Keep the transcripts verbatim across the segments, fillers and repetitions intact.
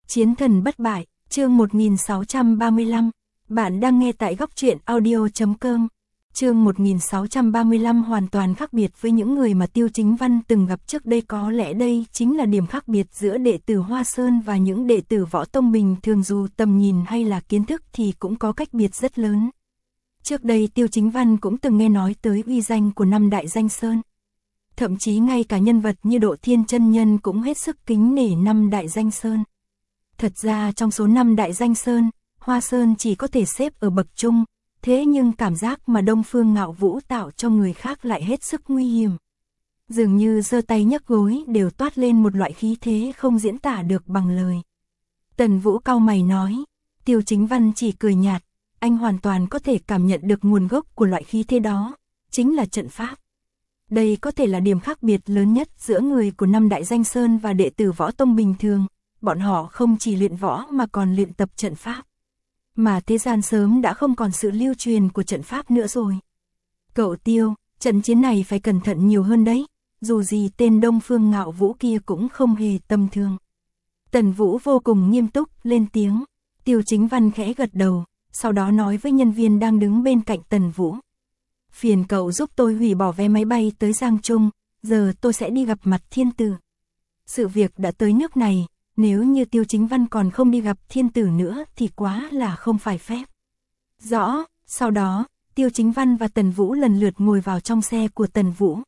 Chiến thần bất bại, chương một nghìn sáu trăm ba mươi lăm. Bạn đang nghe tại góc truyện audio chấm com. Chương một nghìn sáu trăm ba mươi lăm hoàn toàn khác biệt với những người mà Tiêu Chính Văn từng gặp trước đây, có lẽ đây chính là điểm khác biệt giữa đệ tử Hoa Sơn và những đệ tử Võ Tông bình thường, dù tầm nhìn hay là kiến thức thì cũng có cách biệt rất lớn. Trước đây Tiêu Chính Văn cũng từng nghe nói tới uy danh của năm Đại Danh Sơn. Thậm chí ngay cả nhân vật như Độ Thiên Chân Nhân cũng hết sức kính nể năm Đại Danh Sơn. Thật ra trong số năm Đại Danh Sơn, Hoa Sơn chỉ có thể xếp ở bậc trung, thế nhưng cảm giác mà Đông Phương Ngạo Vũ tạo cho người khác lại hết sức nguy hiểm. Dường như giơ tay nhấc gối đều toát lên một loại khí thế không diễn tả được bằng lời. Tần Vũ cau mày nói, Tiêu Chính Văn chỉ cười nhạt, anh hoàn toàn có thể cảm nhận được nguồn gốc của loại khí thế đó, chính là trận pháp. Đây có thể là điểm khác biệt lớn nhất giữa người của năm Đại Danh Sơn và đệ tử Võ Tông bình thường, bọn họ không chỉ luyện võ mà còn luyện tập trận pháp. Mà thế gian sớm đã không còn sự lưu truyền của trận pháp nữa rồi. Cậu Tiêu, trận chiến này phải cẩn thận nhiều hơn đấy, dù gì tên Đông Phương Ngạo Vũ kia cũng không hề tầm thường. Tần Vũ vô cùng nghiêm túc lên tiếng. Tiêu Chính Văn khẽ gật đầu, sau đó nói với nhân viên đang đứng bên cạnh Tần Vũ. Phiền cậu giúp tôi hủy bỏ vé máy bay tới Giang Trung, giờ tôi sẽ đi gặp mặt thiên tử. Sự việc đã tới nước này, nếu như Tiêu Chính Văn còn không đi gặp thiên tử nữa thì quá là không phải phép. Rõ, sau đó, Tiêu Chính Văn và Tần Vũ lần lượt ngồi vào trong xe của Tần Vũ.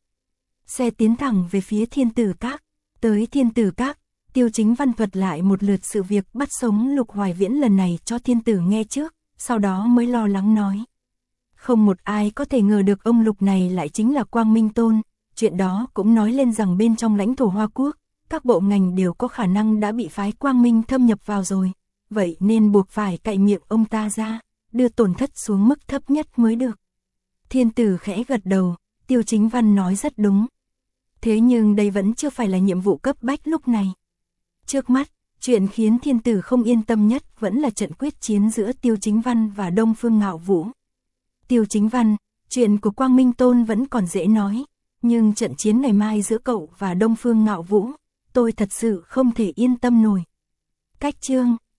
Xe tiến thẳng về phía thiên tử các. Tới thiên tử các, Tiêu Chính Văn thuật lại một lượt sự việc bắt sống Lục Hoài Viễn lần này cho thiên tử nghe trước, sau đó mới lo lắng nói. Không một ai có thể ngờ được ông Lục này lại chính là Quang Minh Tôn, chuyện đó cũng nói lên rằng bên trong lãnh thổ Hoa Quốc, các bộ ngành đều có khả năng đã bị phái Quang Minh thâm nhập vào rồi, vậy nên buộc phải cạy miệng ông ta ra, đưa tổn thất xuống mức thấp nhất mới được. Thiên tử khẽ gật đầu, Tiêu Chính Văn nói rất đúng. Thế nhưng đây vẫn chưa phải là nhiệm vụ cấp bách lúc này. Trước mắt, chuyện khiến thiên tử không yên tâm nhất vẫn là trận quyết chiến giữa Tiêu Chính Văn và Đông Phương Ngạo Vũ. Tiêu Chính Văn, chuyện của Quang Minh Tôn vẫn còn dễ nói, nhưng trận chiến ngày mai giữa cậu và Đông Phương Ngạo Vũ, tôi thật sự không thể yên tâm nổi. Cách chương,